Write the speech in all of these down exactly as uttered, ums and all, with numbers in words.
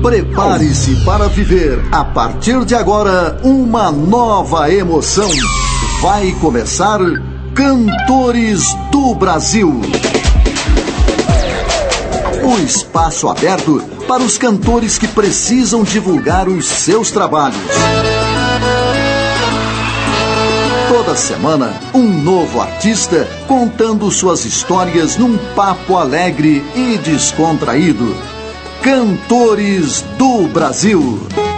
Prepare-se para viver, a partir de agora, uma nova emoção. Vai começar Cantores do Brasil. O espaço aberto para os cantores que precisam divulgar os seus trabalhos. Toda semana, um novo artista contando suas histórias num papo alegre e descontraído. Cantores do Brasil.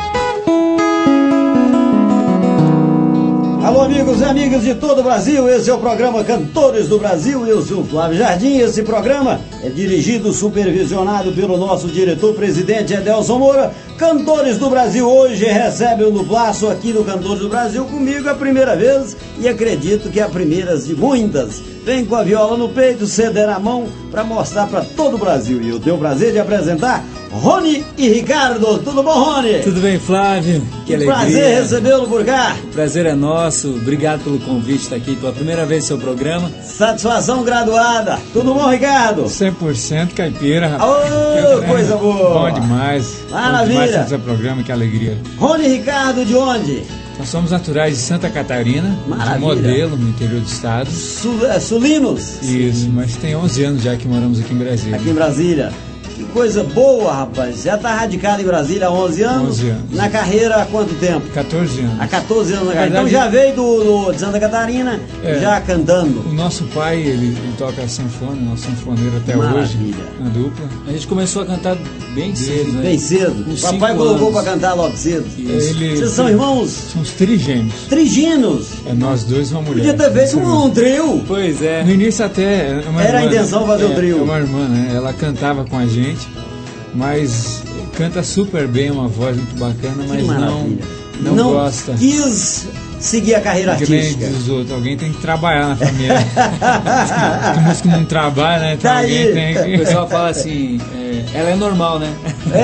Alô, amigos e amigas de todo o Brasil, esse é o programa Cantores do Brasil. Eu sou o Flávio Jardim. Esse programa é dirigido, supervisionado pelo nosso diretor-presidente Edelson Moura. Cantores do Brasil hoje recebe o Nublaço aqui no Cantores do Brasil comigo a primeira vez e acredito que é a primeira de muitas. Vem com a viola no peito, C D na mão, para mostrar para todo o Brasil. E eu tenho o prazer de apresentar Rony e Ricardo. Tudo bom, Rony? Tudo bem, Flávio? Que alegria. Prazer recebê-lo por cá. O prazer é nosso. Obrigado pelo convite, estar aqui pela primeira vez no seu programa. Satisfação graduada. Tudo bom, Ricardo? cem por cento caipira, rapaz. Ô, coisa boa. Bom demais. Maravilha. Bom demais fazer o programa, que alegria. Rony e Ricardo, de onde? Nós somos naturais de Santa Catarina, Maravilha. de Modelo, no interior do estado. Sul, é, Sulinos? Isso, Sim. Mas tem onze anos já que moramos aqui em Brasília. Aqui em Brasília. Que coisa boa, rapaz. Já está radicado em Brasília há onze anos? onze anos. Na carreira há quanto tempo? catorze anos. Há catorze anos na Na carreira. verdade, Então já veio do, do, de Santa Catarina, é, já cantando. O nosso pai, ele, ele toca sanfona, nosso sanfoneiro até Maravilha. hoje, na dupla. A gente começou a cantar bem cedo, né? Bem cedo. Com Papai cinco colocou anos. para cantar logo cedo. Ele, Vocês são irmãos? Somos trigêmeos. Triginos. É nós dois e uma mulher. Podia ter feito um, um trio. Pois é. No início até... é uma Era a irmã, intenção fazer é, o trio. É uma irmã, né? Ela cantava com a gente, mas canta super bem, uma voz muito bacana, Que mas não, maravilha. não, Não gosta. quis seguir a carreira Que nem artística. diz os outros, alguém tem que trabalhar na família. O músico não trabalha, né? Então Tá alguém aí. tem O que... pessoal fala assim, é, ela é normal, né?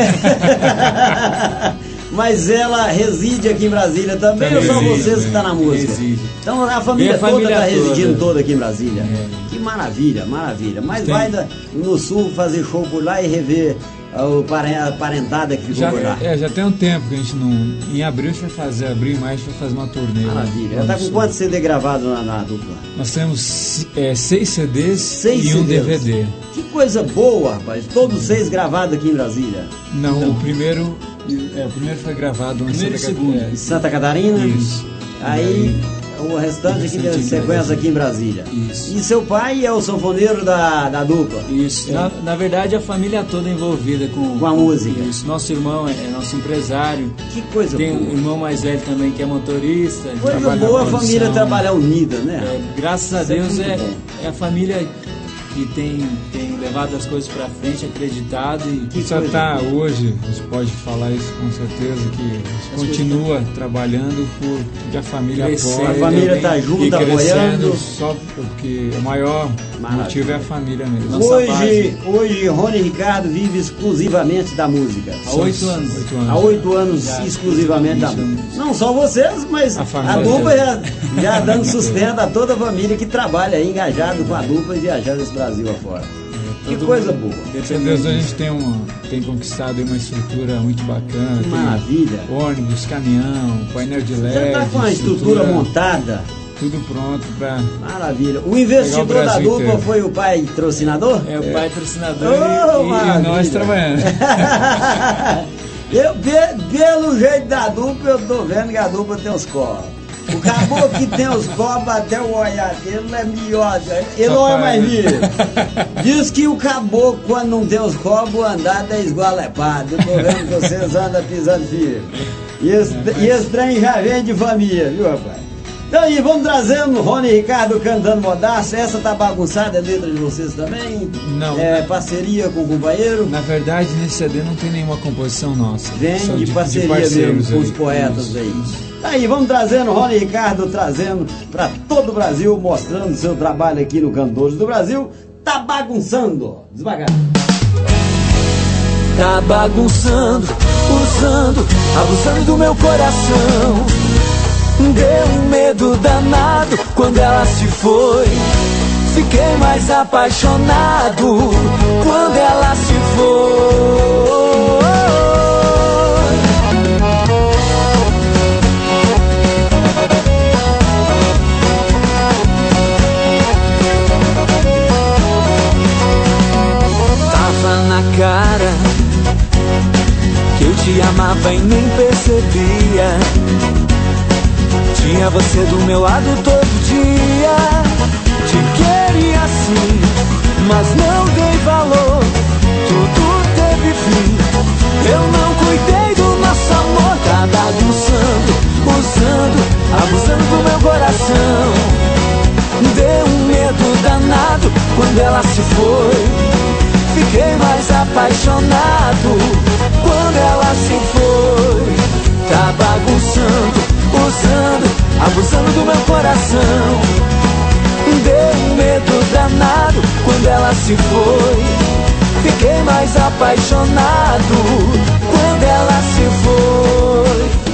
Mas ela reside aqui em Brasília também, ou só Reside, vocês que estão na música? Reside. Então a família, Minha família toda está residindo toda. toda aqui em Brasília. É. Que maravilha, maravilha. Mas Tem- vai da- no sul fazer show por lá e rever ah, o paren- a parentada que ficou Já, por lá. é, já tem um tempo que a gente não... Em abril a gente vai fazer, abril e maio a gente vai fazer uma turnê. lá- Maravilha. lá Ela tá no com sul. quantos C D gravados na, na dupla? Nós temos é, seis C Ds Seis e um C Ds. D V D. Que coisa boa, rapaz. Todos seis gravados aqui em Brasília. Não, Então. o primeiro... É, o primeiro foi gravado... em Primeiro e Santa segundo. Cat- Em Santa Catarina. É, isso. Aí o restante aqui restante de em sequência Brasília. aqui em Brasília. Isso. E seu pai é o sanfoneiro da, da dupla. Isso. Na, na verdade, a família toda envolvida com, Com a música. Isso. Nosso irmão é, é nosso empresário. Que coisa Tem um boa. irmão mais velho também que é motorista. Coisa trabalha na boa a produção. família trabalhar unida, né? É, graças a Isso é Deus muito é, bom. é a família que tem, tem levado as coisas pra frente, acreditado e Que Só coisa está boa. hoje, a gente pode falar isso com certeza, que a gente continua trabalhando por que a família Crescendo. apoia. A família também. tá junto, E crescendo apoiando. só porque o maior Maravilha. motivo é a família mesmo. Nossa Hoje, base. hoje, Rony e Ricardo vive exclusivamente da música. há oito anos. Oito anos. Há oito anos Já, exclusivamente da isso. música. Não só vocês, mas A a, família. dupla já, já dando sustento a toda a família que trabalha aí, engajado com a dupla e viajando esse Brasil afora. Que Todo coisa mundo. boa. Graças a Deus a gente tem, uma, tem conquistado aí uma estrutura muito bacana. Que tem maravilha. ônibus, caminhão, painel de L E D. Já está com a estrutura montada. Tudo pronto para... Maravilha. O investidor Pegar o da Brasil dupla inteiro. foi o pai patrocinador? É o pai patrocinador Oh, e- E maravilha. nós trabalhando. Eu, pe- pelo jeito da dupla, eu tô vendo que a dupla tem os cobras. O caboclo que tem os cobras, até o olhar dele é melhor. Ele não é mais Rapaz. vivo. Diz que o caboclo, quando não tem os cobras, o andado é esgualepado. Eu tô vendo que vocês andam pisando firme. E esse, e esse trem já vem de família, viu, rapaz? Então aí, vamos trazendo o Rony e Ricardo cantando Modaço. Essa tá bagunçada, é letra de vocês também? Não. É parceria com o companheiro? Na verdade, nesse C D não tem nenhuma composição nossa. Vem Só de, parceria parceiros mesmo com aí. os poetas Isso. aí. Aí, vamos trazendo o Rony e Ricardo, trazendo para todo o Brasil, mostrando seu trabalho aqui no Cantores do Brasil. Tá bagunçando. Devagar. Tá bagunçando, usando, abusando do meu coração. Deu um medo danado quando ela se foi. Fiquei mais apaixonado quando ela se foi. amava e nem percebia. Tinha você do meu lado todo dia. Te queria sim, mas não dei valor. Tudo teve fim. Eu não cuidei do nosso amor. Tá bagunçando, usando, abusando do meu coração. Deu um medo danado quando ela se foi. Fiquei mais apaixonado quando ela se foi. Tá bagunçando, usando, abusando do meu coração. Deu um medo danado quando ela se foi. Fiquei mais apaixonado quando ela se foi.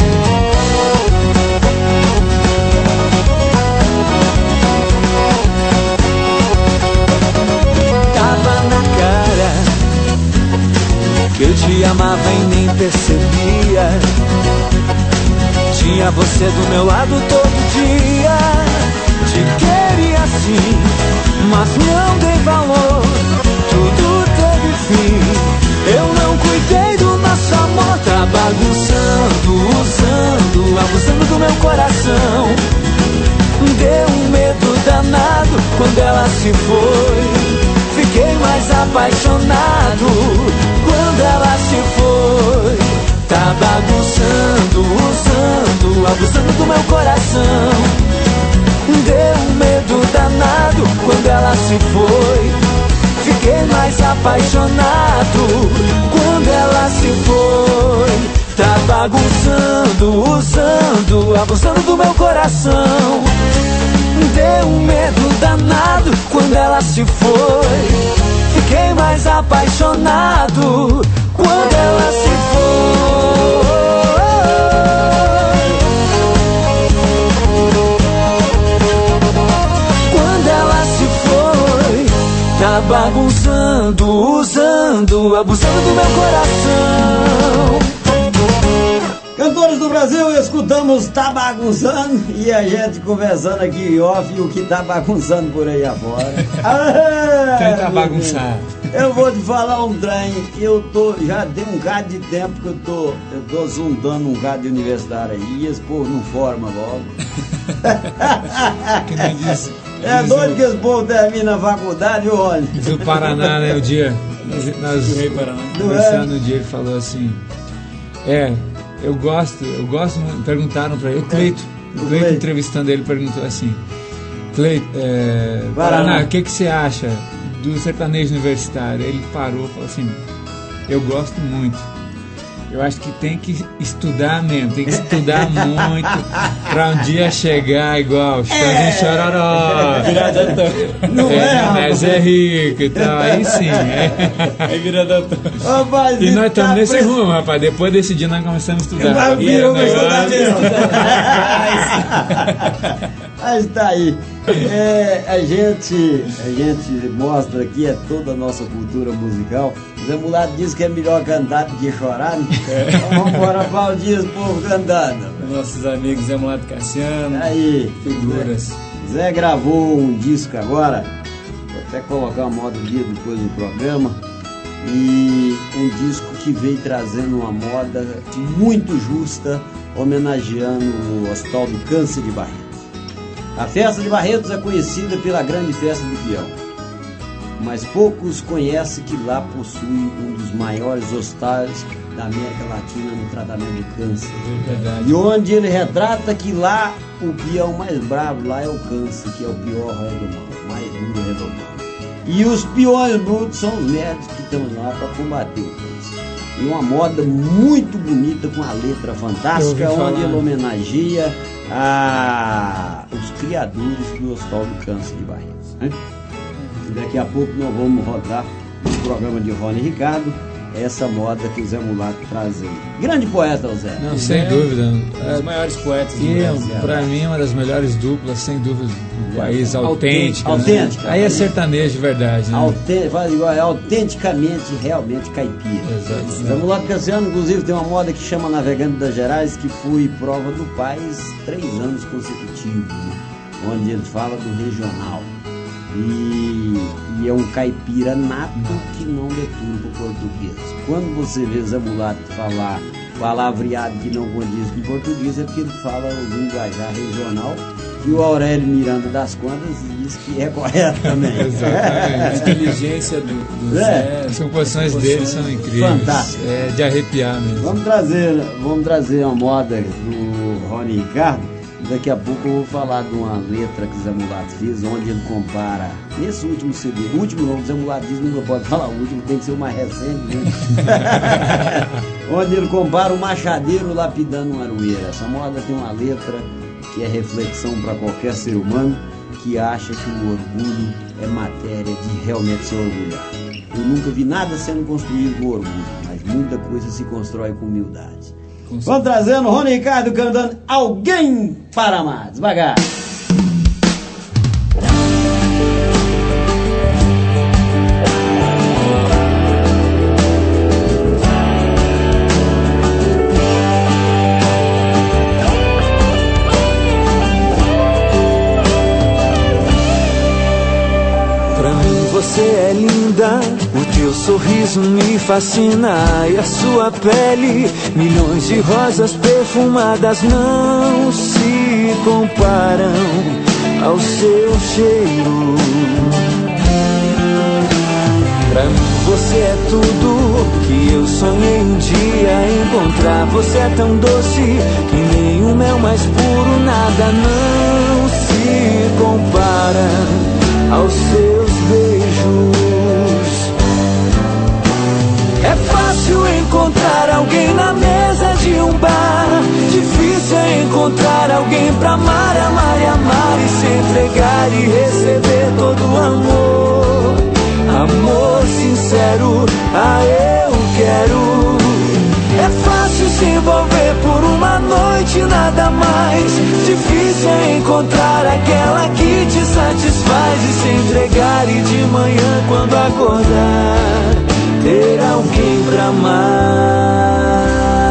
Tava na cara que eu te amava e nem percebia. Tinha você do meu lado todo dia. Te queria sim, mas não dei valor. Tudo teve fim. Eu não cuidei do nosso amor. Tá bagunçando, usando, abusando do meu coração. Deu um medo danado quando ela se foi. Fiquei mais apaixonado quando ela se foi. Tá bagunçando, usando, abusando do meu coração. Deu um medo danado quando ela se foi. Fiquei mais apaixonado quando ela se foi. Tá bagunçando, usando, abusando do meu coração. Deu um medo danado quando ela se foi. Fiquei mais apaixonado quando ela se foi. Quando ela se foi. Tá bagunçando, usando, abusando do meu coração. Cantores do Brasil, escutamos Tá Bagunçando e a gente conversando aqui em off o que tá bagunçando por aí afora. Ah, Tenta bagunçar. Eu vou te falar um trem, eu tô, já tem um bocado de tempo que eu tô, eu tô juntando um bocado de universitário aí e esse povo não forma logo. Que nem diz, É diz doido o, que esse povo termina a faculdade, viu, Rony? do Paraná, né, o dia, nós, nós Do Rei Paraná. conversando um dia, ele falou assim, é, eu gosto, eu gosto, perguntaram pra ele, o Cleito, o Cleito Cleito. entrevistando ele, perguntou assim, Cleito, é, Paraná. Paraná, o que que você acha do sertanejo universitário? Ele parou e falou assim, eu gosto muito. Eu acho que tem que estudar mesmo, tem que estudar muito pra um dia chegar igual Chitãozinho Chororó. Virar doutor. Não é, É, rapaz? mas é rico e tal, aí sim. É. Aí vira doutor. Rapaz, E nós estamos tá nesse pre- rumo, rapaz. Depois desse dia nós começamos a estudar. Vai vir, E o começou a negócio- dar Mas tá aí. É, a, gente, a gente mostra aqui é toda a nossa cultura musical. O Zé Mulato diz que é melhor cantar do que chorar, né? Então vamos embora aplaudir esse povo cantando. Nossos amigos Zé Mulato Cassiano, Aí, figuras. Zé gravou um disco agora, vou até colocar uma moda dia depois do programa, e um disco que veio trazendo uma moda muito justa, homenageando o Hospital do Câncer de Barretos. A festa de Barretos é conhecida pela grande festa do peão, mas poucos conhecem que lá possui um dos maiores hospitais da América Latina no tratamento do câncer. Verdade. E onde ele retrata que lá o peão mais bravo lá é o câncer, que é o pior rei do mal, o mais duro rei do mal. E os peões brutos são os médicos que estão lá para combater o câncer. E uma moda muito bonita, com a letra fantástica, Eu ouvi onde falar. ele homenageia a... os criadores do Hospital do Câncer de Barretos, né? E daqui a pouco nós vamos rodar no programa de Rony e Ricardo essa moda que o Zé Mulato traz aí. Grande poeta, o Zé. Não, sem Zé, dúvida. Um dos maiores poetas do E Brasil. pra mim uma das melhores duplas, sem dúvida, do país, autêntica. né? Autêntica. Aí é sertanejo de verdade, né? Autê- faz igual, é autenticamente, realmente caipira. Exato. Zé Mulato Cassiano, inclusive, tem uma moda que chama Navegando das Gerais, que foi prova do país três anos consecutivos, né? Onde ele fala do regional. E, e é um caipira nato que não deturpa o português. Quando você vê Zé Mulato falar palavreado que não condiz com português é porque ele fala o linguajar regional, e o Aurélio Miranda das Contas diz que é correto também. Exatamente. A inteligência do, do É. Zé. As composições dele são incríveis. Fantástico. É de arrepiar mesmo. Vamos trazer, vamos trazer uma moda do Rony Ricardo. Daqui a pouco eu vou falar de uma letra que o Zé Mulato fez, onde ele compara, nesse último C D, o último não, o Zé Mulato diz, nunca pode falar o último, tem que ser o mais recente, né? Onde ele compara o machadeiro lapidando uma aroeira. Essa moda tem uma letra que é reflexão para qualquer ser humano que acha que o orgulho é matéria de realmente se orgulhar. Eu nunca vi nada sendo construído com orgulho, mas muita coisa se constrói com humildade. Vamos trazendo o Rony Ricardo cantando Alguém para Amar. Devagar. Pra mim você é linda, o teu sorriso me fascina e a sua pele, milhões de rosas perfumadas não se comparam ao seu cheiro. Pra mim você é tudo que eu sonhei um dia encontrar. Você é tão doce que nem o mel mais puro, nada não se compara aos seus beijos. É fácil encontrar alguém na mesa de um bar, difícil é encontrar alguém pra amar, amar e amar e se entregar e receber todo o amor. Amor sincero, ah, eu quero. É fácil se envolver por uma noite, nada mais. Difícil é encontrar aquela que te satisfaz e se entregar e de manhã quando acordar ter alguém pra amar.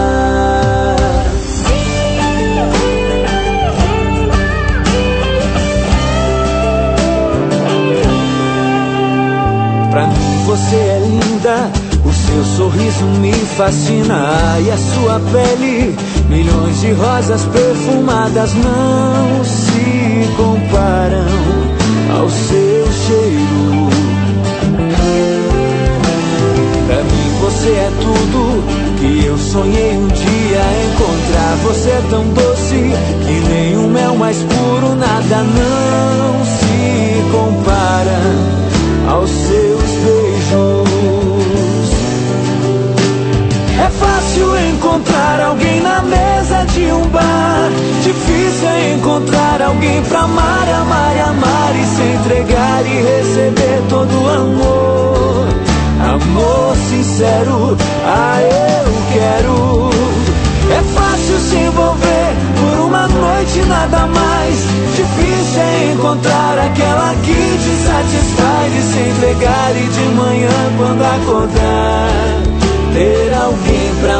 Pra mim você é linda, o seu sorriso me fascina e a sua pele, milhões de rosas perfumadas não se comparam ao seu cheiro. Pra mim você é tudo que eu sonhei um dia encontrar. Você é tão doce que nem o mel mais puro, nada não se compara aos seus beijos. É fácil encontrar alguém na mesa de um bar, difícil é encontrar alguém pra amar, amar e amar e se entregar e receber todo o amor. Amor sincero, ah, eu quero. É fácil se envolver por uma noite, nada mais. Difícil é encontrar aquela que te satisfaz e se entregar e de manhã quando acordar ter alguém pra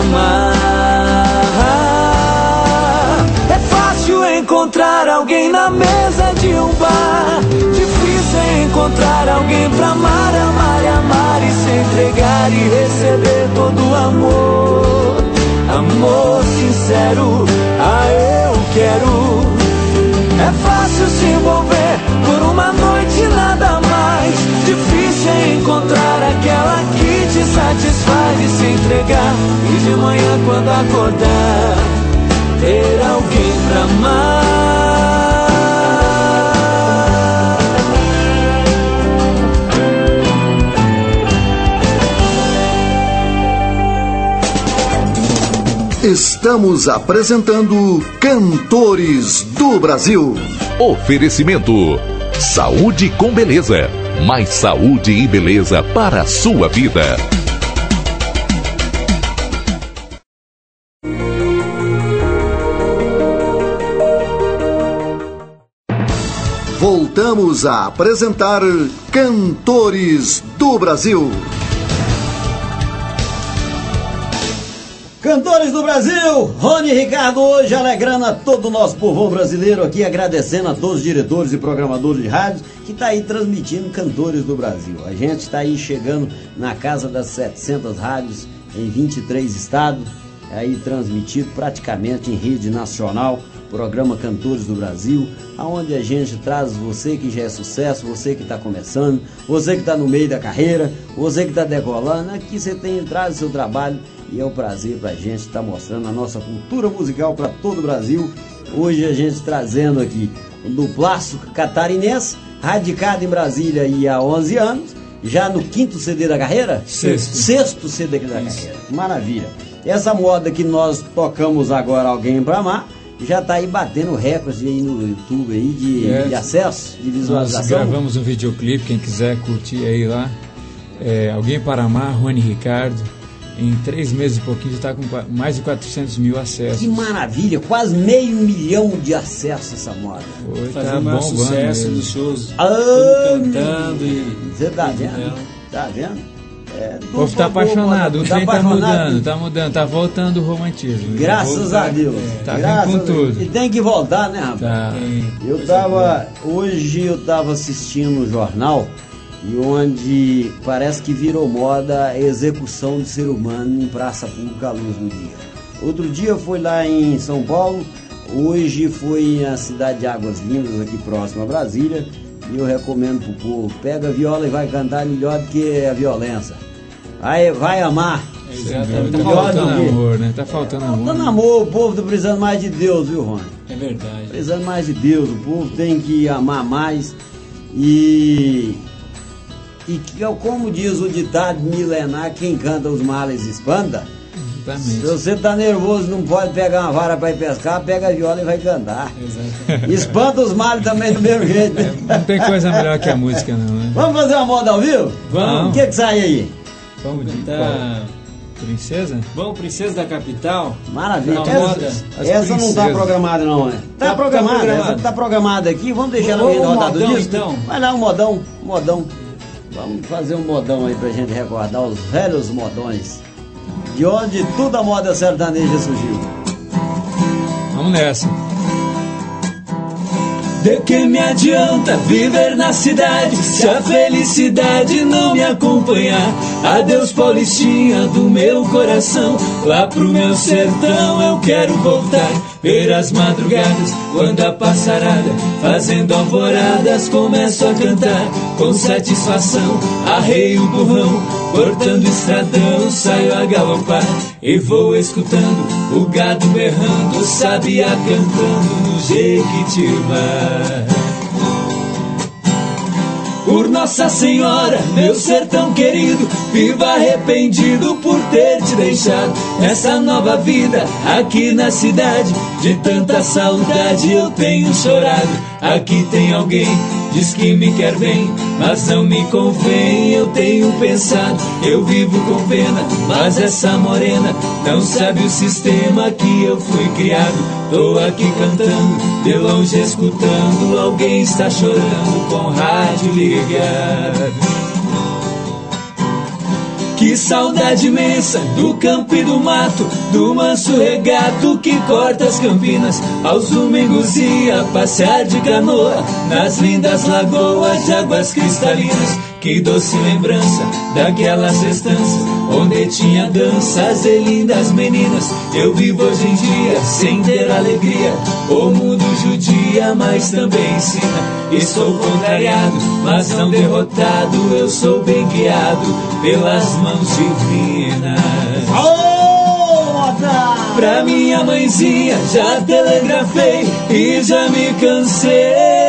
amar. É fácil encontrar alguém na mesa de um bar, difícil é encontrar alguém pra amar, amar e amar e se entregar e receber todo o amor. Amor sincero, ah, eu quero. É fácil se envolver por uma noite, nada mais. Difícil é encontrar aquela que te satisfaz e se entregar e de manhã quando acordar ter alguém pra amar. Estamos apresentando Cantores do Brasil. Oferecimento: saúde com beleza. Mais saúde e beleza para a sua vida. Voltamos a apresentar Cantores do Brasil. Cantores do Brasil, Rony Ricardo hoje alegrando a todo o nosso povão brasileiro aqui, agradecendo a todos os diretores e programadores de rádio que está aí transmitindo Cantores do Brasil. A gente está aí chegando na casa das setecentas rádios em vinte e três estados. aí transmitido praticamente em rede nacional, programa Cantores do Brasil, onde a gente traz você que já é sucesso, você que está começando, você que está no meio da carreira, você que está decolando, aqui você tem traz o seu trabalho e é um prazer para a gente estar mostrando a nossa cultura musical para todo o Brasil. Hoje a gente trazendo aqui do plástico catarinense, radicado em Brasília aí há onze anos, já no quinto C D da carreira? Sexto. Sexto C D da Isso. carreira. Maravilha. Essa moda que nós tocamos agora, Alguém Pra Amar, já está aí batendo recorde aí no YouTube aí de, É. de acesso, de Nós visualização. gravamos um videoclipe, quem quiser curtir aí lá. É, Alguém Para Amar, Rony Ricardo. Em três meses e pouquinho já está com qua- mais de quatrocentos mil acessos. Que maravilha, quase meio milhão de acessos essa moda. Foi, Fazer tá o maior bombando sucesso mesmo. dos shows. Ah, Todo cantando e. Você tá tudo vendo? dela. Tá vendo? É, O povo tá apaixonado, o tá trem tá apaixonado. mudando, tá mudando, tá voltando o romantismo. Graças Tá- a Deus. Tá Graças vindo com a Deus. tudo. E tem que voltar, né, rapaz? Tá. Tem Eu coisa tava, hoje eu tava assistindo um jornal e onde parece que virou moda a execução de ser humano em praça pública à luz do dia. Outro dia foi lá em São Paulo, hoje foi na cidade de Águas Lindas, aqui próximo a Brasília, e eu recomendo pro povo, pega a viola e vai cantar melhor do que a violência. Vai, vai amar. Exatamente. Tá melhor faltando do que- amor, né? Tá faltando amor. Faltando amor, o povo tá precisando mais de Deus, viu, Rony? É verdade. Precisando mais de Deus, o povo tem que amar mais e, e que, como diz o ditado milenar, quem canta os males espanta. Se Exatamente. você tá nervoso, não pode pegar uma vara para ir pescar, pega a viola e vai cantar. Exatamente. Espanta os males também do mesmo jeito, né? Não tem coisa melhor que a música, não, né? Vamos fazer uma moda ao vivo? Vamos. O que que sai aí? Vamos de qual? Tá. Princesa? Bom, Princesa da Capital. Maravilha. Uma Essa, moda. As essa não tá princesas. programada não, né? Tá, Tá- programada, tá programada. essa tá programada aqui. Vamos deixar ela Vamos aí na um rodada do modão, disco? então. Vai lá, um modão, um modão. Vamos fazer um modão aí pra gente recordar os velhos modões. De onde toda a moda sertaneja surgiu. Vamos nessa. De que me adianta viver na cidade se a felicidade não me acompanhar? Adeus, Paulistinha do meu coração, lá pro meu sertão eu quero voltar. Ver as madrugadas, quando a passarada, fazendo alvoradas, começo a cantar. Com satisfação, arreio o burrão, cortando estradão, saio a galopar. E vou escutando o gado berrando, o sabiá cantando no Jequitibá. Por Nossa Senhora, meu sertão querido, vivo arrependido por ter te deixado. Nessa nova vida, aqui na cidade, de tanta saudade eu tenho chorado. Aqui tem alguém, diz que me quer bem, mas não me convém, eu tenho pensado. Eu vivo com pena, mas essa morena não sabe o sistema que eu fui criado. Tô aqui cantando, de longe escutando, alguém está chorando com o rádio ligado. Que saudade imensa do campo e do mato, do manso regato que corta as campinas. Aos domingos ia passear de canoa nas lindas lagoas de águas cristalinas. Que doce lembrança daquelas estâncias onde tinha danças e lindas meninas. Eu vivo hoje em dia sem ter alegria, o mundo judia, mas também ensina. E sou contrariado, mas não derrotado, eu sou bem guiado pelas mãos divinas. Ô, moda! Pra minha mãezinha já telegrafei e já me cansei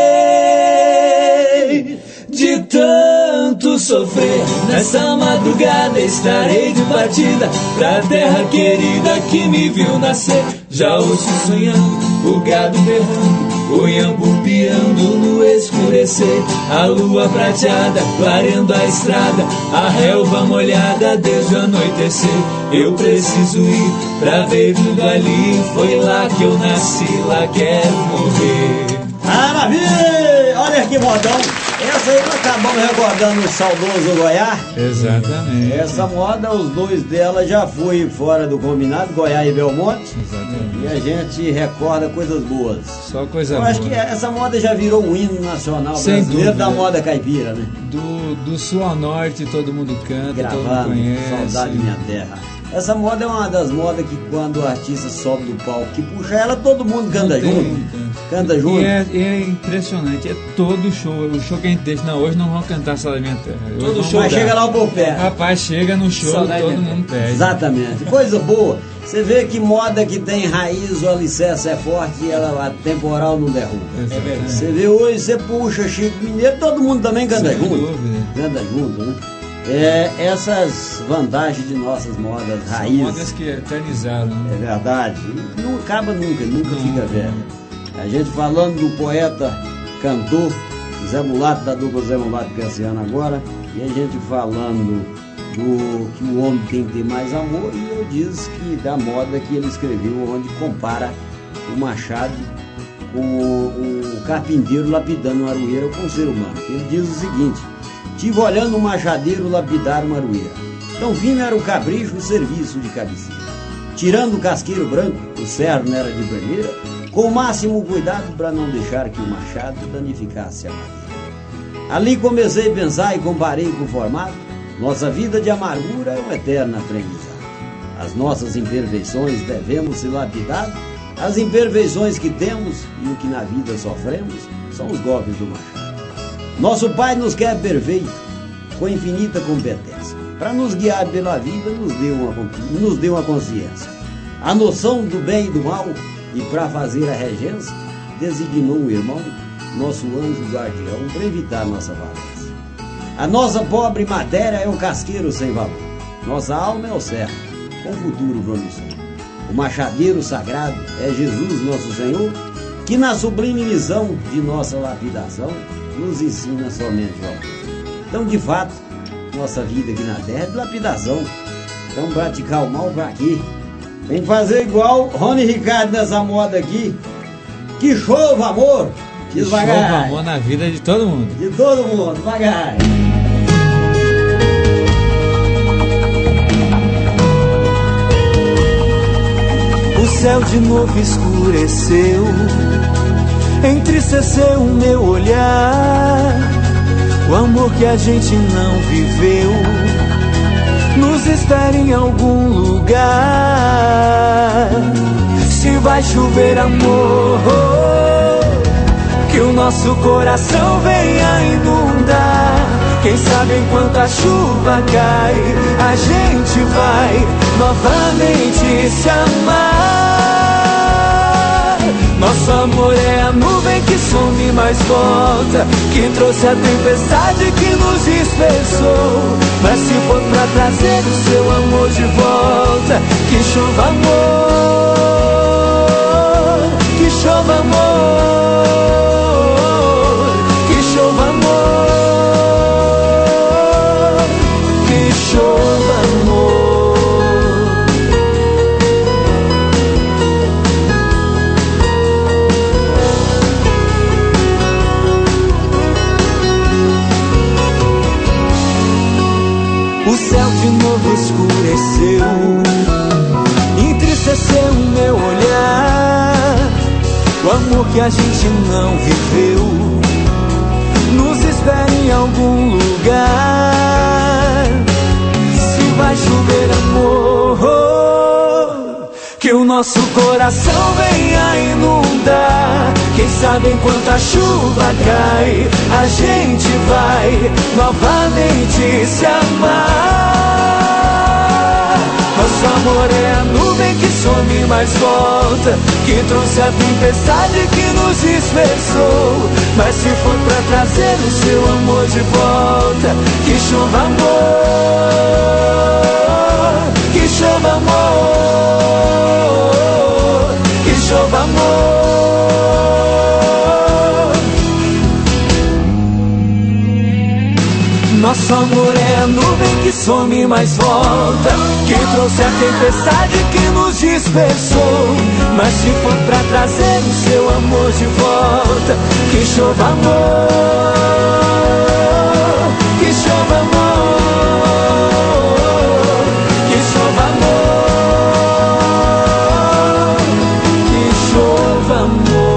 de tanto sofrer. Nessa madrugada estarei de partida pra terra querida que me viu nascer. Já ouço sonhando, o gado berrando, o iambu piando no escurecer. A lua prateada clareando a estrada, a relva molhada desde o anoitecer. Eu preciso ir pra ver tudo ali, foi lá que eu nasci, lá quero morrer. Maravilha! Olha que modão! Essa aí nós acabamos recordando o saudoso Goiás. Exatamente. Essa moda, os dois dela já foi fora do combinado, Goiás e Belmonte. Exatamente. E a gente recorda coisas boas. Só coisa Eu boa. acho que essa moda já virou um hino nacional Sem brasileiro dúvida. da moda caipira, né? Do, do sul ao norte todo mundo canta, todo mundo Gravando, conhece. Saudade Minha Terra. Essa moda é uma das modas que quando o artista sobe do palco, que puxa ela, todo mundo canta Tem, junto. tem. Canta junto. E é, é impressionante, é todo show. O show que a gente deixa, não, hoje não vão cantar Só da Minha Terra. Hoje Todo vão show mudar. chega lá por pé. Rapaz, chega no show, Saudade todo da Minha mundo pede. Exatamente. Coisa boa. Você vê que moda que tem raiz, o alicerce é forte e ela, a temporal não derruba. Exatamente. Você vê hoje, você puxa Chico Mineiro, todo mundo também canta Sem junto. dúvida. Canta junto, né? É, essas vantagens de nossas modas São raízes. modas que eternizaram. É Né? verdade. E não acaba nunca, nunca Não. fica velho. A gente falando do poeta, cantor, Zé Mulato, da dupla Zé Mulato Cassiano agora, e a gente falando do que o homem tem que ter mais amor, e eu disse que da moda que ele escreveu, onde compara o machado com o carpinteiro lapidando uma aroeira com o ser humano. Ele diz o seguinte: tive olhando um machadeiro lapidar uma aroeira. Tão fino era o capricho, o serviço de cabeceira. Tirando o casqueiro branco, o cerne era de vermelha, com o máximo cuidado para não deixar que o machado danificasse a madeira. Ali comecei a pensar e comparei com o formato. Nossa vida de amargura é um eterno aprendizado. As nossas imperfeições devemos se lapidar. As imperfeições que temos e o que na vida sofremos são os golpes do machado. Nosso Pai nos quer perfeito, com infinita competência. Para nos guiar pela vida, nos deu uma, nos deu uma consciência, a noção do bem e do mal, e para fazer a regência, designou um irmão, nosso anjo guardião, para evitar nossa valência. A nossa pobre matéria é o casqueiro sem valor, nossa alma é o certo, com futuro promissor. O machadeiro sagrado é Jesus nosso Senhor, que na sublime missão de nossa lapidação nos ensina somente o amor. Então, de fato, nossa vida aqui na terra é de lapidação. Então, praticar o mal para quê? Tem que fazer igual Rony Ricardo nessa moda aqui. Que chova amor! Que chova amor na vida de todo mundo. De todo mundo, devagar. O céu de novo escureceu, entristeceu o meu olhar. O amor que a gente não viveu nos espera em algum lugar. Se vai chover amor, que o nosso coração venha inundar. Quem sabe enquanto a chuva cai, a gente vai novamente se amar. Nosso amor é a nuvem que some mas volta, que trouxe a tempestade que nos dispersou. Mas se for pra trazer o seu amor de volta, que chova amor, que chova amor, que chova amor, que chova amor. O céu de novo escureceu, entristeceu o meu olhar. O amor que a gente não viveu nos espera em algum lugar. Se vai chover amor, que o nosso coração venha inundar. Quem sabe enquanto a chuva cai, a gente vai novamente se amar. Nosso amor é a nuvem que some mas volta, que trouxe a tempestade que nos dispersou. Mas se for pra trazer o seu amor de volta, que chova amor, que chova amor, que chova amor. Nosso amor é a nuvem que some mas volta, que trouxe a tempestade que nos dispersou. Mas se for pra trazer o seu amor de volta, que chova amor, que chova amor, que chova amor, que chova amor.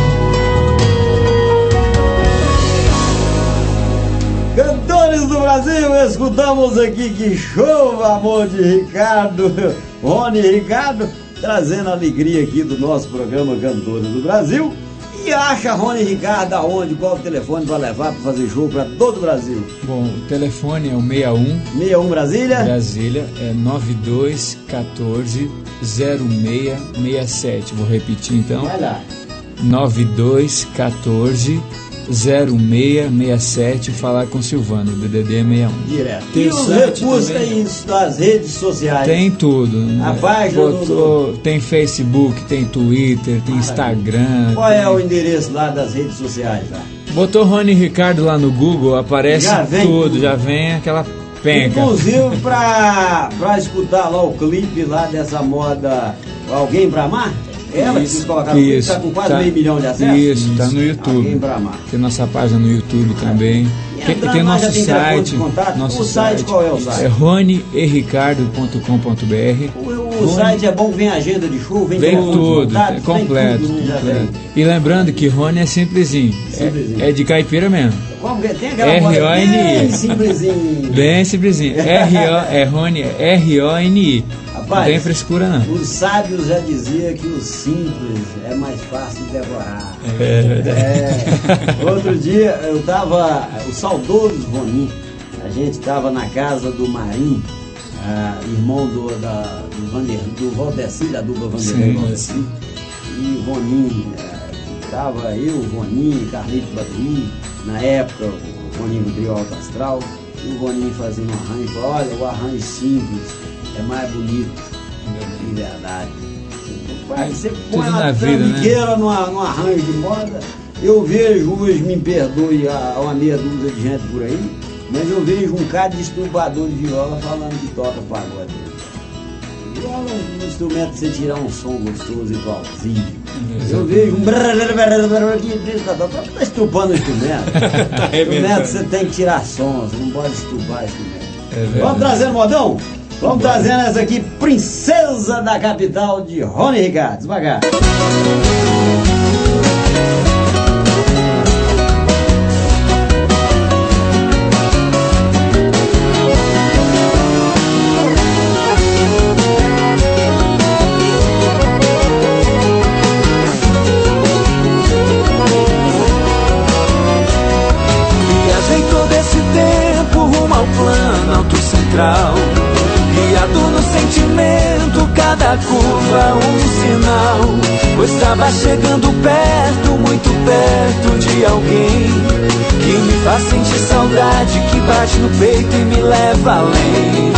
Cantores do Brasil, Brasil, escutamos aqui Que Chova, Amor de Ricardo, Rony Ricardo, trazendo alegria aqui do nosso programa Cantores do Brasil. E acha Rony Ricardo aonde? Qual o telefone para levar para fazer show para todo o Brasil? Bom, o telefone é o sessenta e um. sessenta e um Brasília? Brasília é nove dois um quatro zero seis seis sete. Vou repetir então. Vai lá. nove dois um quatro zero seis seis sete. Falar com Silvano, D D D sessenta e um. Direto. Tem e o os site recursos também. aí das redes sociais? Tem tudo. A né? página Botou- do- Tem Facebook, tem Twitter, tem Instagram. Qual tem- é o endereço lá das redes sociais? Lá? Botou Rony Ricardo lá no Google, aparece Já vem tudo, tudo. já vem aquela penca. Inclusive pra, pra escutar lá o clipe lá dessa moda Alguém Pra Amar? Ela que vocês colocaram no clipe, isso, tá com quase tá- meio milhão de acessos? Isso, tá no YouTube. Alguém Pra Amar. Tem nossa página no YouTube também. E Tem, entrando tem lá, nosso já tem telefone de site. contato? Nosso O site, qual é o site? É rony e ricardo ponto com ponto b r. O, o site é bom, vem agenda de show, vem, Vem telefone de tudo, contato, é vem completo. tudo, né, já completo. vem. E lembrando que Rony é simplesinho. Simplesinho. É, é de caipira mesmo. Como que tem aquela R O moda N I. bem simplesinho. Bem simplesinho. R O, é Rony, é R O N I. Rapaz, Não tem frescura não. Os sábios já diziam que o simples é mais fácil de devorar. É verdade. É. Outro dia eu tava, o saudoso Ronin, a gente tava na casa do Marim, ah, irmão do, da, do, Vander, do Valdeci, da dupla Vanderlei Sim, Valdeci. sim. E o Ronin, ah, tava eu, o Ronin, Carlito Bateria, na época o Ronin no trio Alto Astral, e o Ronin fazendo um arranjo, falou, olha, o arranjo simples é mais bonito, de verdade. Pai, você põe Tudo uma na vida, né? trambiqueira numa- num arranjo de moda, eu vejo hoje, me perdoe a, uma meia dúzia de gente por aí, mas eu vejo um cara de estuprador de viola falando que toca pagode. Viola é um instrumento pra você tirar um som gostoso e plausível. Eu vejo um brrr, brrr, brrr, que tá estupando o instrumento. É O instrumento verdade. você tem que tirar som, você não pode estupar o instrumento. É verdade. Vamos trazendo modão? Vamos trazendo essa aqui, Princesa da Capital, de Rony Ricardo. Devagar. Viajei todo esse tempo rumo ao Planalto Central, guiado no sentimento, cada curva um sinal. Pois estava chegando perto, muito perto de alguém que me faz sentir saudade, que bate no peito e me leva além.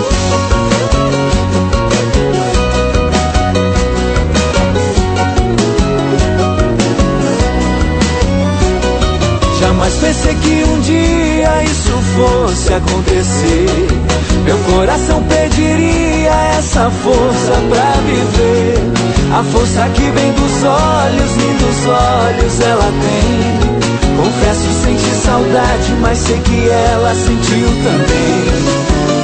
Jamais pensei que um dia isso fosse acontecer. Meu coração pediria essa força pra viver. A força que vem dos olhos, lindos olhos ela tem. Confesso sentir saudade, mas sei que ela sentiu também.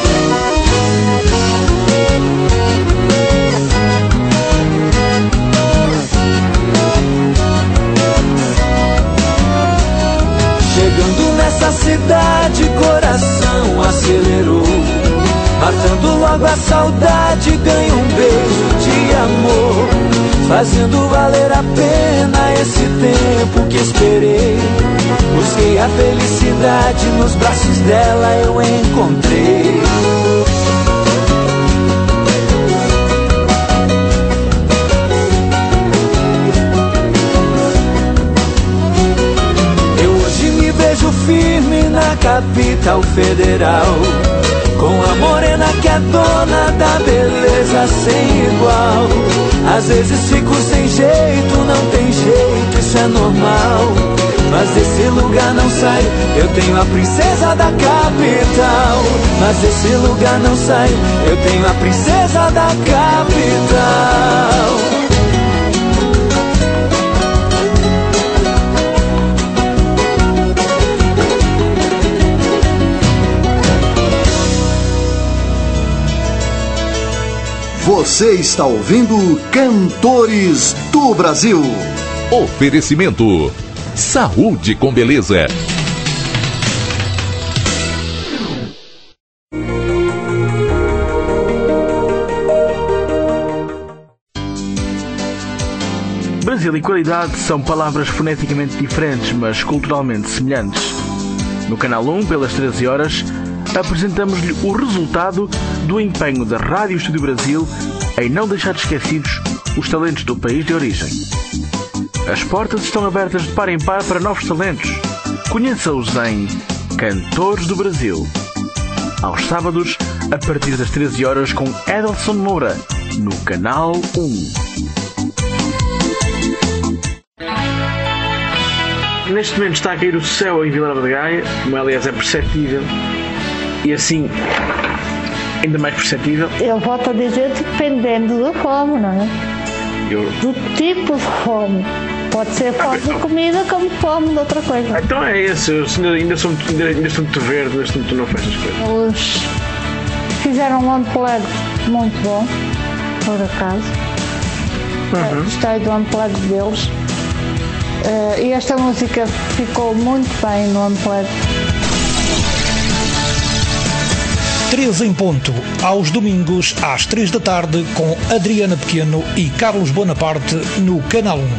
Chegando nessa cidade, coração acelerou. Matando logo a saudade, ganho um beijo de amor. Fazendo valer a pena esse tempo que esperei. Busquei a felicidade, nos braços dela eu encontrei. Eu hoje me vejo firme na capital federal, com a morena que é dona da beleza sem igual. Às vezes fico sem jeito, não tem jeito, isso é normal. Mas desse lugar não saio, eu tenho a princesa da capital. Mas desse lugar não saio, eu tenho a princesa da capital. Você está ouvindo Cantores do Brasil. Oferecimento Saúde com Beleza. estilo e qualidade são palavras foneticamente diferentes, mas culturalmente semelhantes. No Canal um, pelas treze horas, apresentamos-lhe o resultado do empenho da Rádio Estúdio Brasil em não deixar esquecidos os talentos do país de origem. As portas estão abertas de par em par para novos talentos. Conheça-os em Cantores do Brasil. Aos sábados, a partir das treze horas, com Edelson Moura, no Canal um. Neste momento está a cair o céu em Vila Nova de Gaia, como aliás é perceptível, e assim ainda mais perceptível. Eu volto a dizer, dependendo da fome, não é? Eu... Do tipo de fome. Pode ser fome de comida como fome de outra coisa. Então é esse, eu ainda sou muito, ainda, ainda sou muito verde, neste momento não faço as coisas. Eles fizeram um unplugged muito bom, por acaso. Uhum. Gostei do unplugged deles. Uh, e esta música ficou muito bem no unplugged. três em ponto, aos domingos às três da tarde, com Adriana Pequeno e Carlos Bonaparte no Canal um.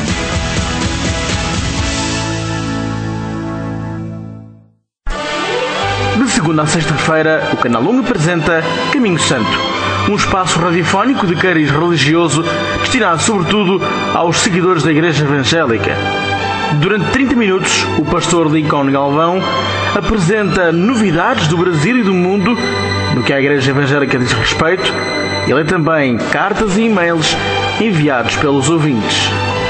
De segunda a sexta-feira, o Canal um apresenta Caminho Santo, um espaço radiofónico de cariz religioso destinado sobretudo aos seguidores da Igreja Evangélica. Durante trinta minutos, o pastor Lincoln Galvão apresenta novidades do Brasil e do mundo no que a Igreja Evangélica diz respeito e lê também cartas e e-mails enviados pelos ouvintes.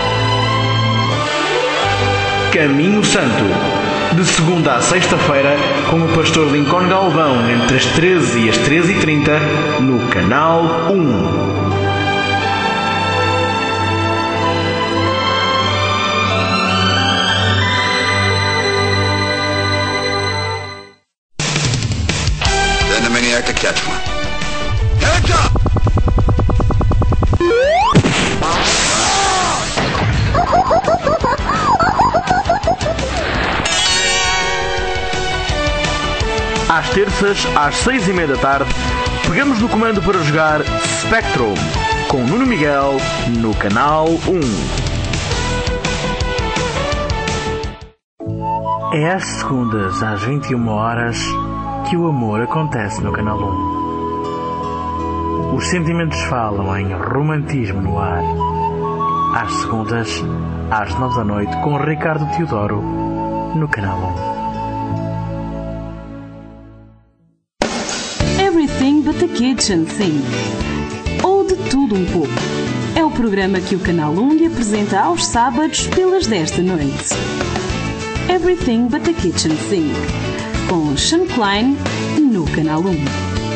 Caminho Santo, de segunda a sexta-feira, com o pastor Lincoln Galvão, entre as treze e as treze e trinta, no Canal um. Then the maniac to catch one. Heads up! Às terças, às seis e meia da tarde, pegamos no comando para jogar Spectrum, com Nuno Miguel, no Canal um. É às segundas, às vinte e uma horas, que o amor acontece no Canal um. Os sentimentos falam em romantismo no ar. Às segundas, às nove da noite, com Ricardo Teodoro, no Canal um. Everything but the Kitchen Sink. Ou de tudo um pouco. É o programa que o Canal um lhe apresenta aos sábados pelas dez da noite. Everything but the Kitchen Sink. Com Sean Klein no Canal um.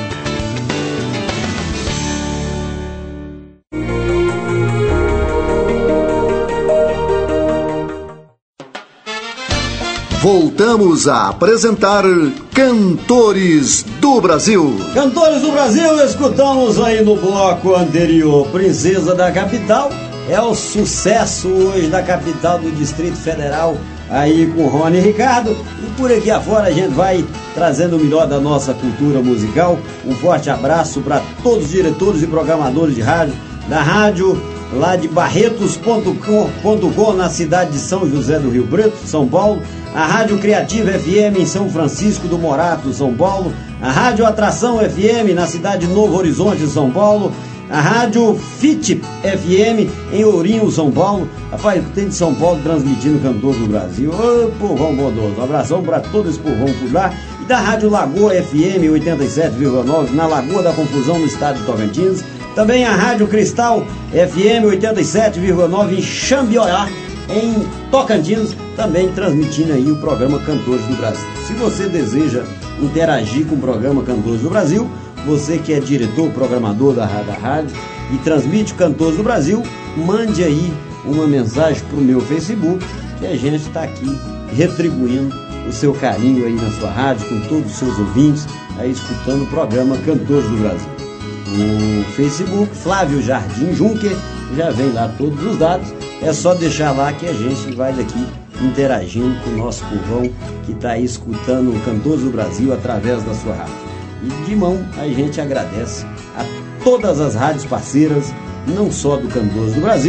Voltamos a apresentar Cantores do Brasil. Cantores do Brasil, escutamos aí no bloco anterior. Princesa da Capital é o sucesso hoje da capital do Distrito Federal, aí com Rony e Ricardo. E por aqui afora a gente vai trazendo o melhor da nossa cultura musical. Um forte abraço para todos os diretores e programadores de rádio, da rádio lá de barretos ponto com, na cidade de São José do Rio Preto, São Paulo, a Rádio Criativa F M em São Francisco do Morato, São Paulo, a Rádio Atração F M na cidade de Novo Horizonte, São Paulo, a Rádio Fit F M em Ourinho, São Paulo. Rapaz, tem de São Paulo transmitindo Cantor do Brasil. Ô, povão bondoso, um abração para todo esse povão por lá. E da Rádio Lagoa F M oitenta e sete vírgula nove na Lagoa da Confusão, no estado de Tocantins. Também a Rádio Cristal F M oitenta e sete vírgula nove em Xambioá, em Tocantins, também transmitindo aí o programa Cantores do Brasil. Se você deseja interagir com o programa Cantores do Brasil, você que é diretor, programador da, da rádio e transmite Cantores do Brasil, mande aí uma mensagem para o meu Facebook, que a gente está aqui retribuindo o seu carinho aí na sua rádio, com todos os seus ouvintes, aí escutando o programa Cantores do Brasil. O Facebook, Flávio Jardim Juncker, já vem lá todos os dados, é só deixar lá que a gente vai daqui interagindo com o nosso povão que está aí escutando o Cantores do Brasil através da sua rádio. E de mão a gente agradece a todas as rádios parceiras, não só do Cantores do Brasil,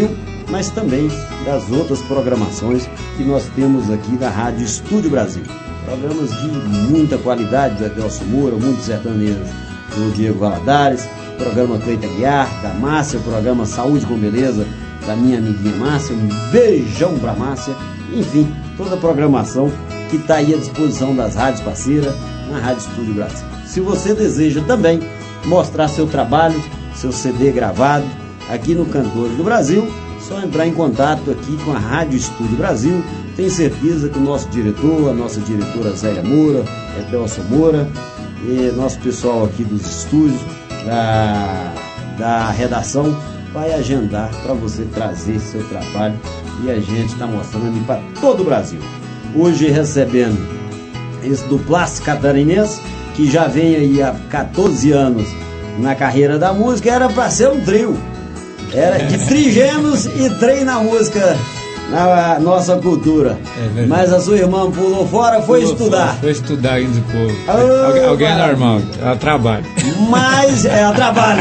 mas também das outras programações que nós temos aqui da Rádio Estúdio Brasil. Programas de muita qualidade do Edelson Moura, Mundo Sertanejo do Diego Valadares, programa Cleita Guiar, da Márcia, o programa Saúde com Beleza da minha amiguinha Márcia, um beijão pra Márcia, enfim, toda a programação que está aí à disposição das rádios parceiras na Rádio Estúdio Brasil. Se você deseja também mostrar seu trabalho, seu C D gravado aqui no Cantores do Brasil, só entrar em contato aqui com a Rádio Estúdio Brasil. Tenho certeza que o nosso diretor, a nossa diretora Zélia Moura, Edelson Moura, e nosso pessoal aqui dos estúdios, da, da redação, vai agendar para você trazer seu trabalho e a gente está mostrando para todo o Brasil. Hoje recebendo esse do Plástico Catarinense, que já vem aí há quatorze anos na carreira da música, era para ser um trio. Era de trigêmeos e trem na música, na nossa cultura. É, mas a sua irmã pulou fora, foi pulou estudar. Fora, foi estudar ainda do povo. Oh, alguém alguém é normal, ela trabalha. Mas é, ela trabalha.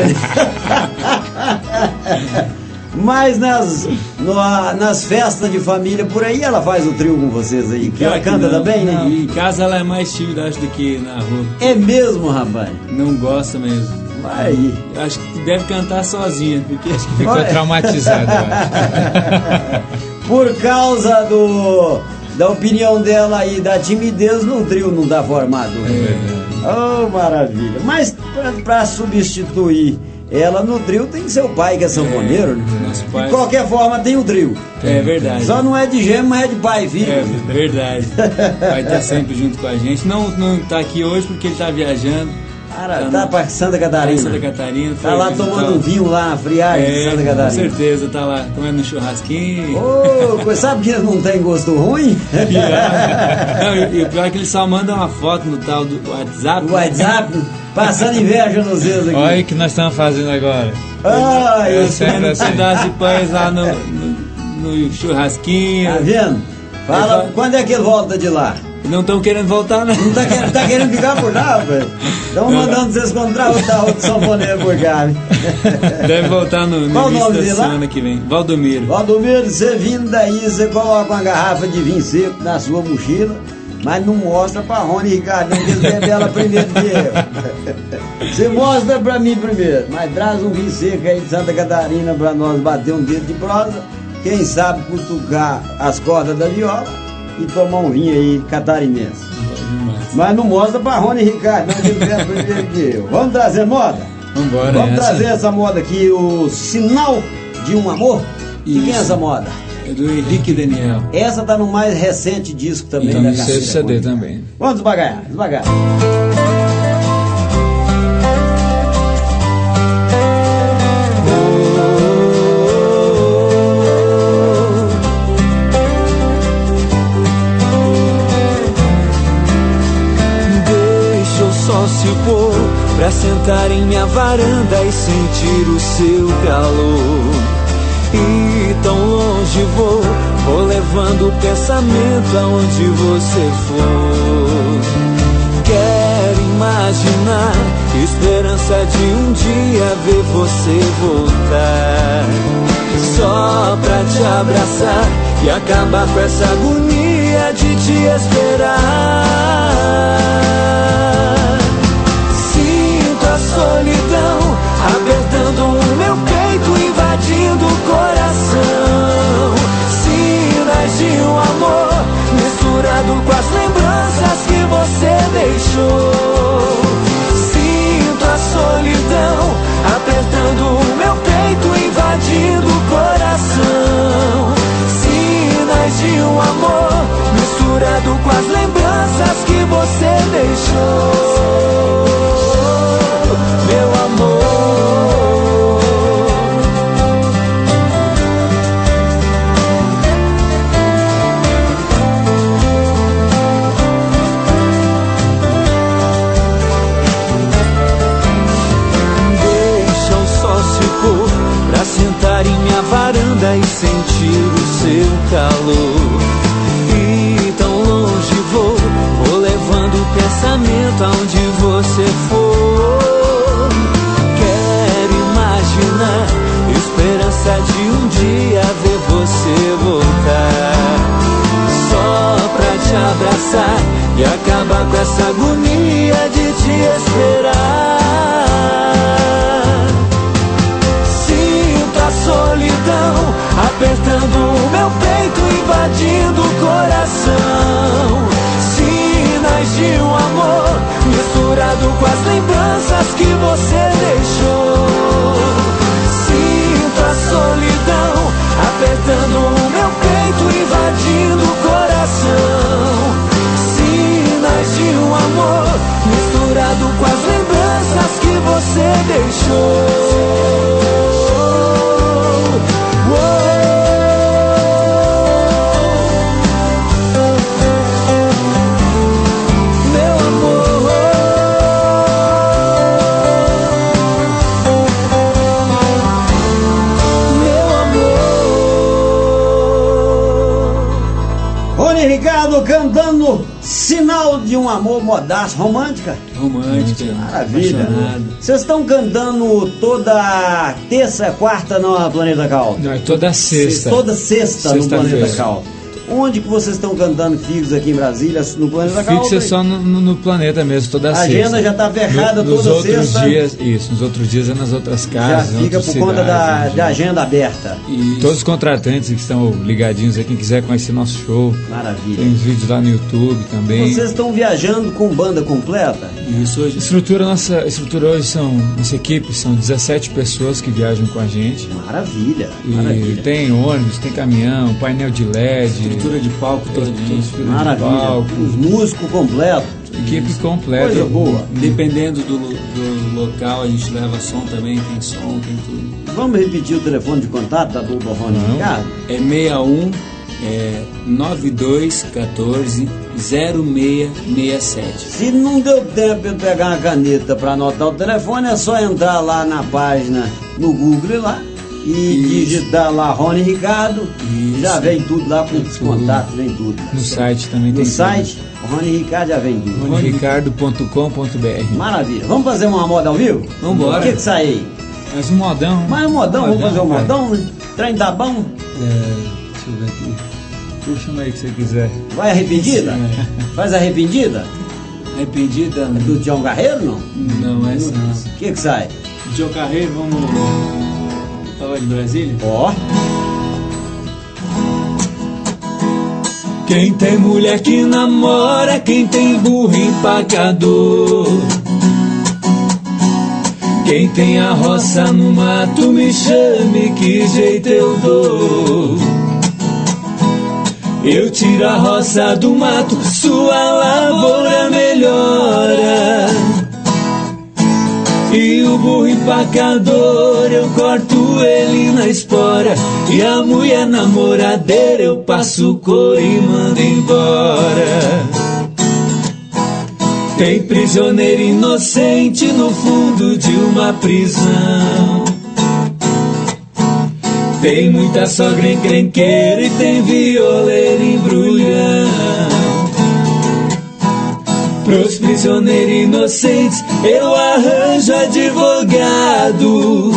Mas nas, no, nas festas de família por aí, ela faz o trio com vocês aí. Que ela canta também, né? Em casa ela é mais tímida, acho, do que na rua. É mesmo, rapaz? Não gosta mesmo. Vai aí. Eu acho que deve cantar sozinha, porque acho que ficou Olha. traumatizado, eu acho. Por causa do, da opinião dela e da timidez, no trio não dá formado. É verdade. Oh, maravilha. Mas para substituir ela no trio tem seu pai que é sanfoneiro, é, né? Pai... De qualquer forma tem o trio. É verdade. Só não é de gêmeo, mas é de pai e filho. É verdade. O pai tá sempre junto com a gente. Não, não tá aqui hoje porque ele tá viajando. Cara, tá, tá pra Santa Catarina. Santa Catarina. Tá lá tomando um vinho lá na friagem é, de Santa Catarina. Com certeza, tá lá comendo um churrasquinho. Ô, sabe que eles não tem gosto ruim? Não, e, e o pior é que eles só mandam uma foto no tal do WhatsApp. O WhatsApp, passando inveja nos dedos aqui. Olha o que nós estamos fazendo agora. Ah, eu sei. Um pedaço de pães lá no, no, no churrasquinho. Tá vendo? Fala, eu... quando é que ele volta de lá? Não estão querendo voltar, né? Não tá querendo, tá querendo ficar por lá, velho. Estão mandando vocês encontrar outro sanfoneiro por cá. Deve voltar no, no início da semana que vem. Valdomiro. Valdomiro, você vindo daí, você coloca uma garrafa de vinho seco na sua mochila, mas não mostra pra Rony e Ricardo, que eles bebem ela primeiro que eu. Você mostra pra mim primeiro, mas traz um vinho seco aí de Santa Catarina pra nós bater um dedo de prosa. Quem sabe cutucar as cordas da viola e tomar um vinho aí catarinense. Mas não mostra pra Rony e Ricardo, não, que ele bebe primeiro que eu. Vamos trazer moda? Vambora, Vamos essa. trazer essa moda aqui, o Sinal de um Amor. De quem é essa moda? É do Henrique Daniel. Essa tá no mais recente disco também. Então, da no sexto C D também. Vamos devagar, devagar. Se pôr pra sentar em minha varanda e sentir o seu calor. E tão longe vou, vou levando o pensamento aonde você for. Quero imaginar esperança de um dia ver você voltar, só pra te abraçar e acabar com essa agonia de te esperar. Solidão apertando o meu peito, invadindo o coração. Sinais de um amor misturado com as lembranças que você deixou. Sinto a solidão apertando o meu peito, invadindo o coração. Sinais de um amor misturado com as lembranças que você deixou. Meu amor, deixa o sol se pôr pra sentar em minha varanda e sentir o seu calor. E tão longe vou, vou levando o pensamento e acabar com essa agonia de te esperar. Sinto a solidão apertando o meu peito, invadindo o coração. Sinais de um amor misturado com as lembranças que você deixou. Sinto a solidão apertando o meu peito, invadindo o coração. Sinais de um amor misturado com as lembranças que você deixou. Ricardo cantando Sinal de um Amor Modaço, romântica? Romântica, maravilha. Apaixonado. Vocês estão cantando toda terça, quarta no Planeta Cal? Não, é toda sexta. Toda sexta, sexta no Planeta feira. Cal. Onde que vocês estão cantando fixos aqui em Brasília, no Planeta Cal? Fixa é só no, no, no planeta mesmo, toda a sexta. A agenda já está fechada no, nos toda outros sexta. Dias, isso, nos outros dias é nas outras casas. Já fica por cidades, conta da, né, da agenda aberta. E todos os contratantes que estão ligadinhos aí, quem quiser conhecer nosso show. Maravilha. Tem os vídeos lá no YouTube também. Vocês estão viajando com banda completa? Isso hoje. Estrutura, nossa estrutura hoje são, nossa equipe, são dezessete pessoas que viajam com a gente. Maravilha. E maravilha. tem ônibus, tem caminhão, painel de L E D. Estrutura de palco toda. Maravilha. Os músicos completos. Equipe completa. Coisa boa. Dependendo do, do local, a gente leva som também, tem som, tem tudo. Vamos repetir o telefone de contato da dupla Rony Ricardo? É seis um é, nove dois um quatro zero seis seis sete. Se não deu tempo de pegar uma caneta para anotar o telefone, é só entrar lá na página, no Google lá, e Isso. digitar lá Rony Ricardo. Isso. Já vem tudo lá com os contatos, vem tudo. No site também no tem. No site, o Rony Ricardo já vem tudo. rony ricardo ponto com ponto b r. Maravilha. Vamos fazer uma moda ao vivo? Vamos embora. O que que sai aí? Mais um modão. Mais um modão, modão vamos fazer um vai. modão, né? Trem tá bom? É, deixa eu ver aqui. Puxa aí que você quiser. Vai arrependida? É. Faz arrependida? Arrependida? É do Tião Carreiro, não? Não, essa não. O que que sai? Tião Carreiro, vamos falar de Brasília? Ó. Quem tem mulher que namora, quem tem burro empacador. Quem tem a roça no mato, me chame, que jeito eu dou. Eu tiro a roça do mato, sua lavoura melhora. E o burro empacador, eu corto ele na espora. E a mulher namoradeira, eu passo cor e mando embora. Tem prisioneiro inocente no fundo de uma prisão. Tem muita sogra encrenqueira e tem violeiro embrulhão. Pros prisioneiros inocentes eu arranjo advogado.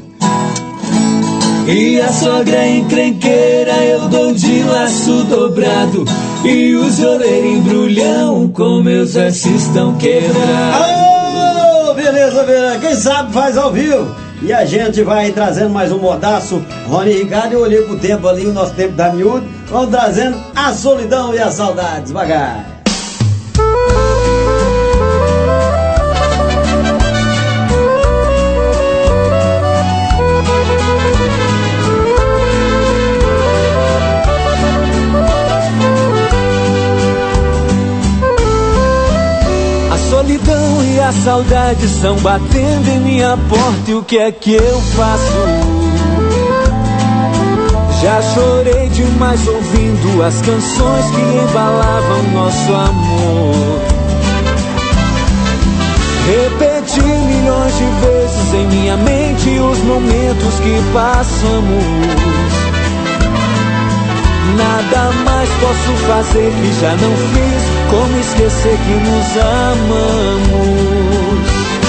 E a sogra encrenqueira eu dou de laço dobrado. E os violeiros embrulhão com meus versos estão quebrados. Oh, beleza, beleza. Quem sabe faz ao vivo. E a gente vai trazendo mais um modaço. Rony Ricardo, eu olhei pro tempo ali, o nosso tempo tá miúdo. Vamos trazendo a solidão e a saudade devagar. A solidão e a saudade estão batendo em minha porta. E o que é que eu faço? Já chorei demais ouvindo as canções que embalavam nosso amor. Repeti milhões de vezes em minha mente os momentos que passamos. Nada mais posso fazer que já não fiz, como esquecer que nos amamos.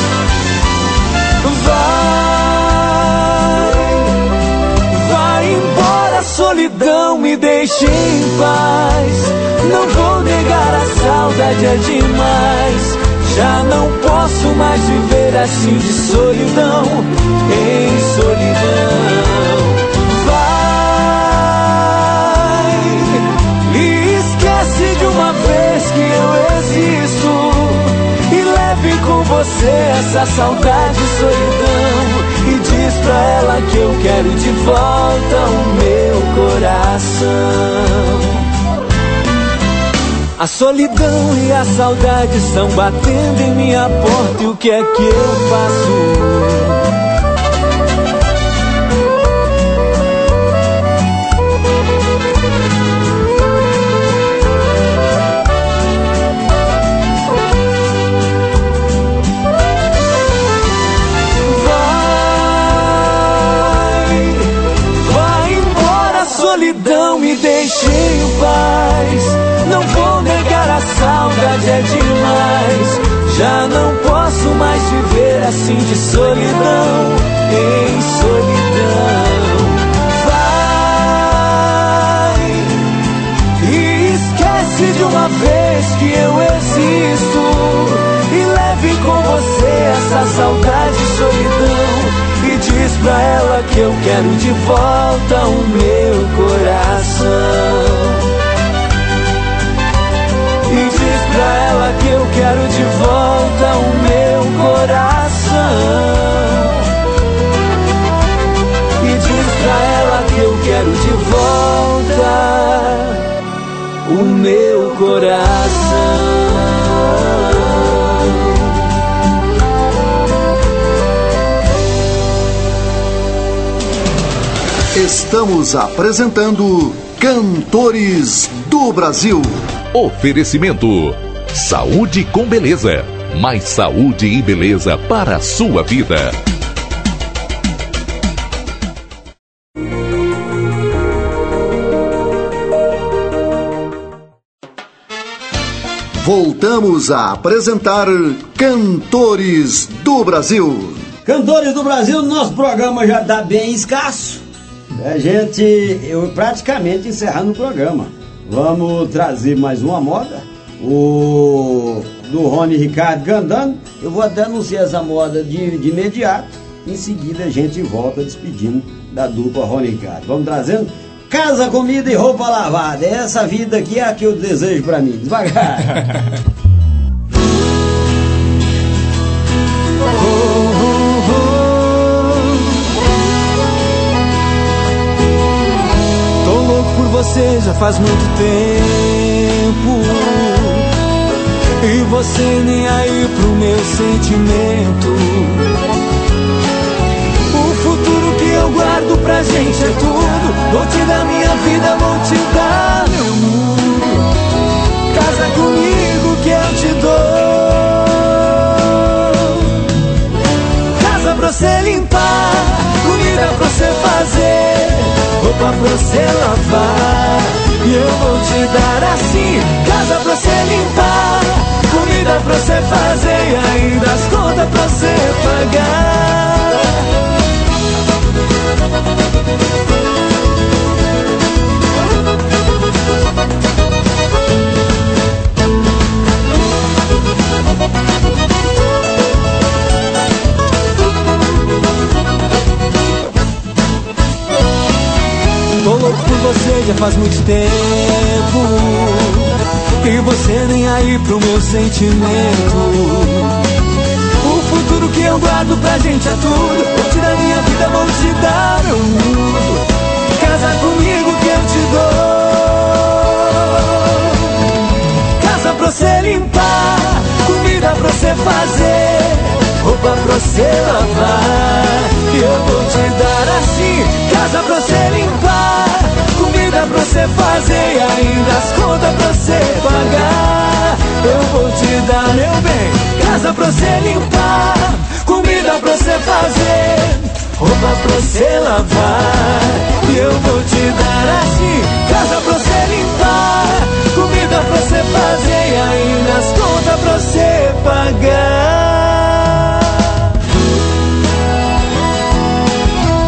Vai, vai embora, solidão, me deixe em paz. Não vou negar a saudade saudade é demais. Já não posso mais viver assim de solidão, em solidão. Vai e esquece de uma vez que eu existo, e leve com você essa saudade e solidão, e diz pra ela que eu quero de volta o meu coração. A solidão e a saudade estão batendo em minha porta, e o que é que eu faço? Vai, vai embora, solidão, me deixe em paz. Não vou negar, a saudade é demais. Já não posso mais viver assim de solidão, em solidão. Vai e esquece de uma vez que eu existo, e leve com você essa saudade e solidão, e diz pra ela que eu quero de volta o meu coração. E diz pra ela que eu quero de volta o meu coração. E diz pra ela que eu quero de volta o meu coração. Estamos apresentando Cantores do Brasil. Oferecimento: saúde com beleza. Mais saúde e beleza para a sua vida. Voltamos a apresentar Cantores do Brasil. Cantores do Brasil, nosso programa já está bem escasso. A gente, eu praticamente encerrando o programa. Vamos trazer mais uma moda, o do Rony Ricardo cantando. Eu vou até anunciar essa moda de, de imediato. Em seguida a gente volta despedindo da dupla Rony Ricardo. Vamos trazendo casa, comida e roupa lavada. Essa vida aqui é a que eu desejo pra mim. Devagar. Você já faz muito tempo, e você nem aí pro meu sentimento. O futuro que eu guardo pra gente é tudo. Vou te dar minha vida, vou te dar meu mundo. Casa comigo que eu te dou. Casa pra você limpar, comida pra você fazer, roupa pra você lavar, e eu vou te dar assim. Casa pra você limpar, comida pra você fazer, e ainda as contas pra você pagar. Tô louco por você já faz muito tempo, e você nem aí pro meu sentimento. O futuro que eu guardo pra gente é tudo. Vou te dar minha vida, vou te dar meu mundo. Casa comigo que eu te dou. Casa pra você limpar, comida pra você fazer, roupa pra você lavar, e eu vou te dar assim. Casa pra você limpar, comida pra você fazer, e ainda as contas pra você pagar. Eu vou te dar, meu bem. Casa pra você limpar, comida pra você fazer, roupa pra você lavar, e eu vou te dar assim. Casa pra você limpar, comida pra você fazer, e ainda as contas pra você pagar.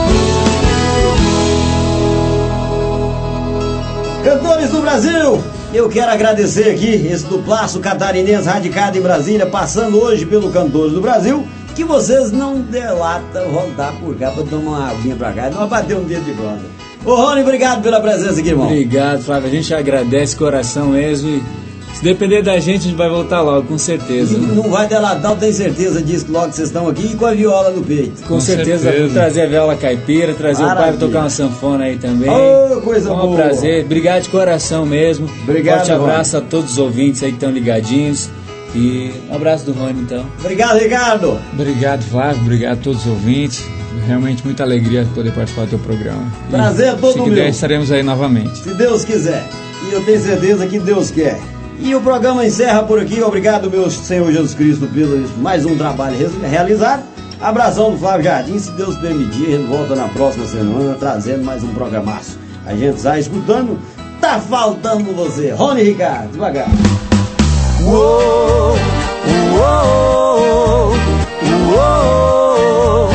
Cantores do Brasil, eu quero agradecer aqui esse duplaço catarinense radicado em Brasília, passando hoje pelo Cantores do Brasil, que vocês não delatam voltar por cá pra tomar uma aguinha pra cá, não vai bater um dedo de bronze. Ô Rony, obrigado pela presença aqui, irmão. Obrigado, Flávio, a gente agradece coração mesmo e se depender da gente, a gente vai voltar logo, com certeza. Não, não vai delatar, eu tenho certeza disso, que logo vocês estão aqui e com a viola no peito. Com, com certeza, certeza. Vou trazer a viola caipira, trazer Maravilha. o pai pra tocar uma sanfona aí também. Oh, coisa boa. Um prazer, obrigado de coração mesmo. Obrigado, Forte abraço Rony. a todos os ouvintes aí que estão ligadinhos. E um abraço do Rony, então. Obrigado, Ricardo. Obrigado, Flávio, obrigado a todos os ouvintes. Realmente muita alegria poder participar do teu programa. Prazer e, todo se meu. quiser, estaremos aí novamente. Se Deus quiser. E eu tenho certeza que Deus quer. E o programa encerra por aqui. Obrigado, meu Senhor Jesus Cristo, pelo mais um trabalho realizado. Abração do Flávio Jardim. Se Deus permitir, a gente volta na próxima semana trazendo mais um programaço. A gente sai escutando. Tá faltando você. Rony Ricardo, devagar. Uou, uou, uou,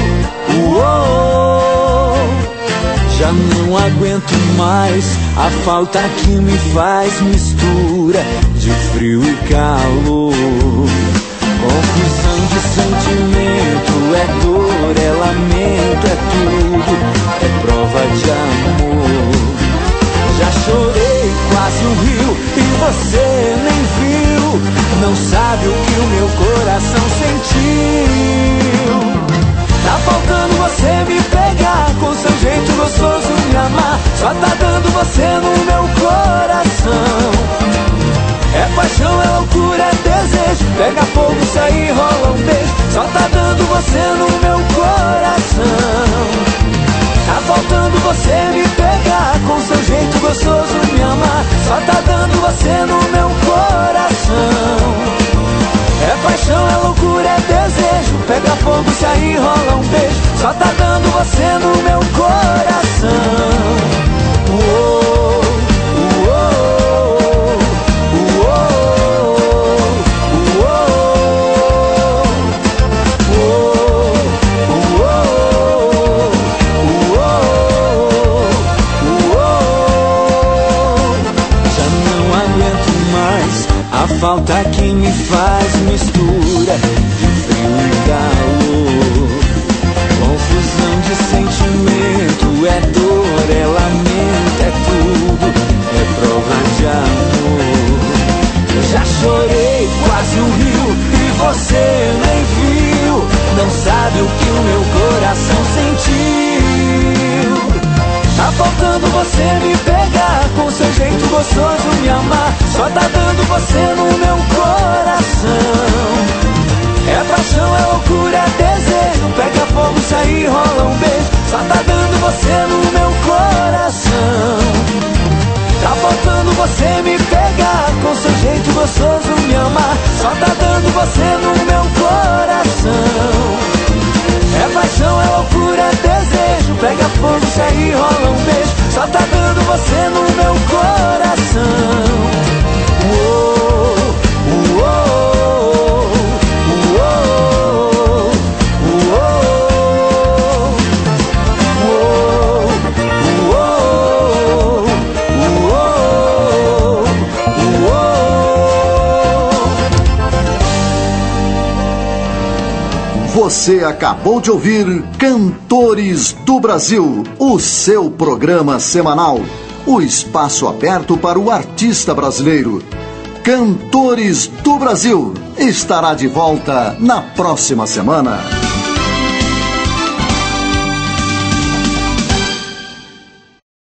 uou. Já não aguento mais a falta que me faz mistura de frio e calor. Confusão de sentimento, é dor, é lamento, é tudo, é prova de amor. Já chorei quase um rio e você nem viu. Não sabe o que o meu coração sentiu. Tá faltando você me pegar, com seu jeito gostoso me amar. Só tá dando você no meu coração. É paixão, é loucura, é desejo. Pega fogo, sai e rola um beijo. Só tá dando você no meu coração. Tá faltando você me pegar, com seu jeito gostoso me amar. Só tá dando você no meu coração. É paixão, é loucura, é desejo. Pega fogo, sai e rola um beijo. Só tá dando você no meu coração. Uou, uou, uou, uou, uou, uou. Já não aguento mais a falta que me faz mistura de frio e calor. Confusão de sentimento, é dor, é lamento, é tudo, é prova de amor. Eu já chorei quase um rio e você nem viu. Não sabe o que o meu coração sentiu. Tá faltando você me pegar, com seu jeito gostoso me amar. Só tá dando você no meu coração. É paixão, é loucura, é desejo. Pega fogo, sai e rola um beijo. Só tá dando você no meu coração. Tá faltando você me pegar, com seu jeito gostoso me amar. Só tá dando você no meu coração. É paixão, é loucura, é desejo. Pega fogo, sai e rola um beijo. Só tá dando você no meu coração. Uou, uou, uou, uou, uou, uou, uou. Você acabou de ouvir Cantores do Brasil, o seu programa semanal, o espaço aberto para o artista brasileiro. Cantores do Brasil estará de volta na próxima semana.